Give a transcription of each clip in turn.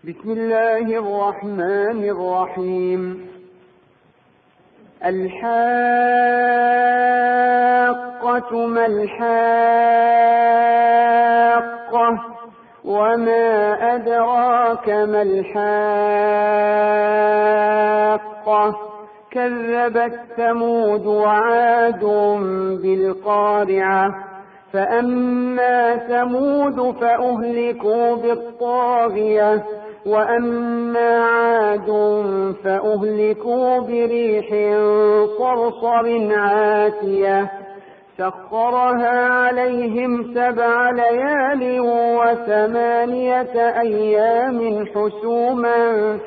بسم الله الرحمن الرحيم. الحاقة ما الحاقة وما أدراك ما الحاقة كذبت ثمود وعاد بالقارعة فأما ثمود فأهلكوا بالطاغية وأما عاد فأهلكوا بريح صرصر عاتية سخرها عليهم 7 ليال و8 أيام حسوما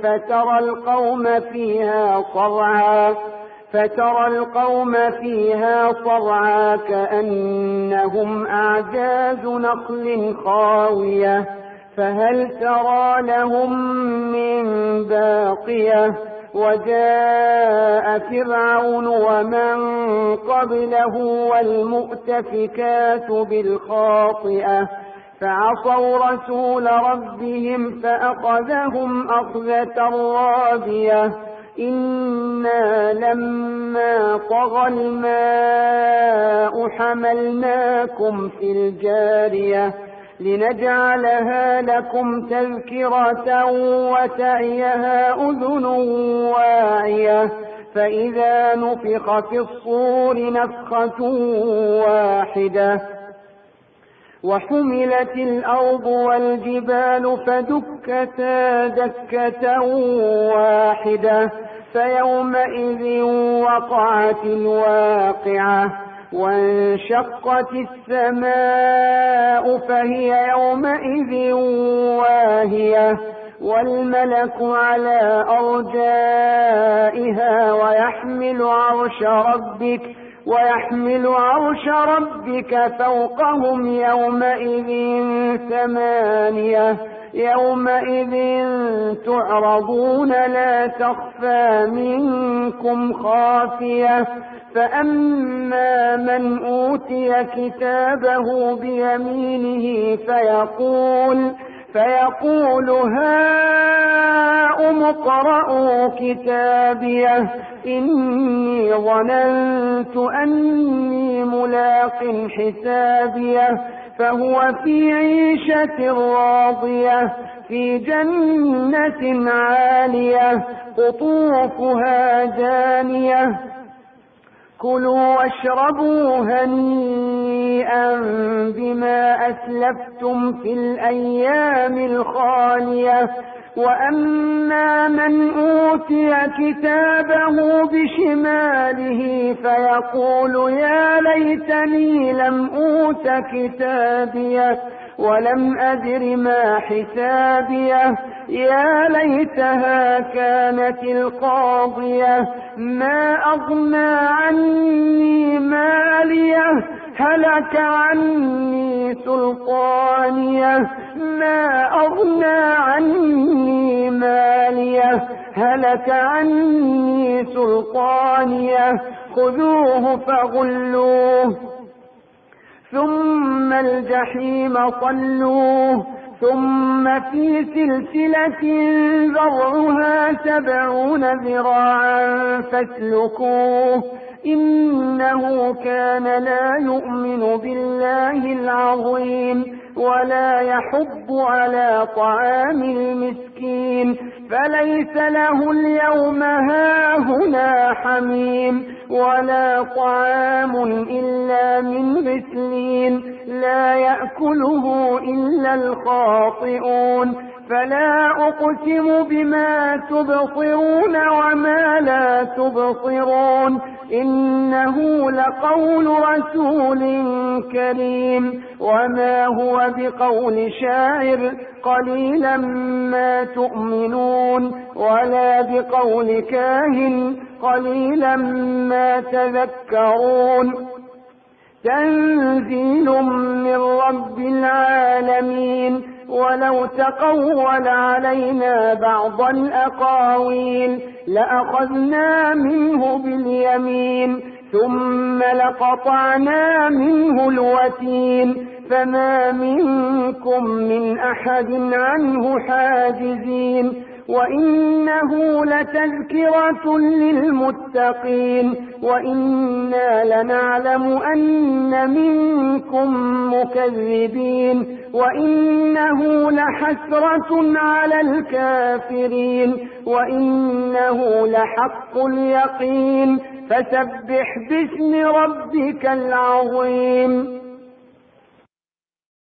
فترى القوم فيها صرعا كأنهم أعجاز نخل خاوية فهل ترى لهم من باقية وجاء فرعون ومن قبله والمؤتفكات بالخاطئة فعصوا رسول ربهم فأخذهم أخذة رابية إنا لما طغى الماء حملناكم في الجارية لنجعلها لكم تذكرة وتعيها أذن واعية فإذا نفخ في الصور نفخة واحدة وحملت الأرض والجبال فدكتا دكة واحدة فيومئذ وقعت الواقعة وانشقت السماء فهي يومئذ واهية والملك على أرجائها ويحمل عرش ربك فوقهم يومئذ 8 يومئذ تعرضون لا تخفى منكم خافية فأما من أوتي كتابه بيمينه فيقول هاؤم اقرءوا كتابيه إني ظننت أني ملاق حسابيه فهو في عيشة راضية في جنة عالية قطوفها دانية كلوا واشربوا هنيئا بما أسلفتم في الأيام الخالية وأما من أوتي كتابه بشماله فيقول يا ليتني لم أوت كتابيه ولم أدر ما حسابيه يا ليتها كانت القاضية ما أغنى عني ماليه هلك عني سلطانيه ما أغنى عني ماليه هلك عني سلطانيه خذوه فغلوه ثم الجحيم صلوه ثم في سلسلة ذرعها 70 ذراعا فاسلكوه إنه كان لا يؤمن بالله العظيم ولا يحض على طعام المسكين فليس له اليوم هاهنا حميم ولا طعام إلا من غسلين لا يأكله إلا الخاطئون فلا أقسم بما تبصرون وما لا تبصرون إنه لقول رسول كريم وما هو بقول شاعر قليلا ما تؤمنون ولا بقول كاهن قليلا ما تذكرون تنزيل من رب العالمين ولو تقول علينا بعض الأقاويل لأخذنا منه باليمين ثم لقطعنا منه الوتين فما منكم من أحد عنه حاجزين وإنه لتذكرة للمتقين وإنا لنعلم أن منكم مكذبين وإنه لحسرة على الكافرين وإنه لحق اليقين فسبح باسم ربك العظيم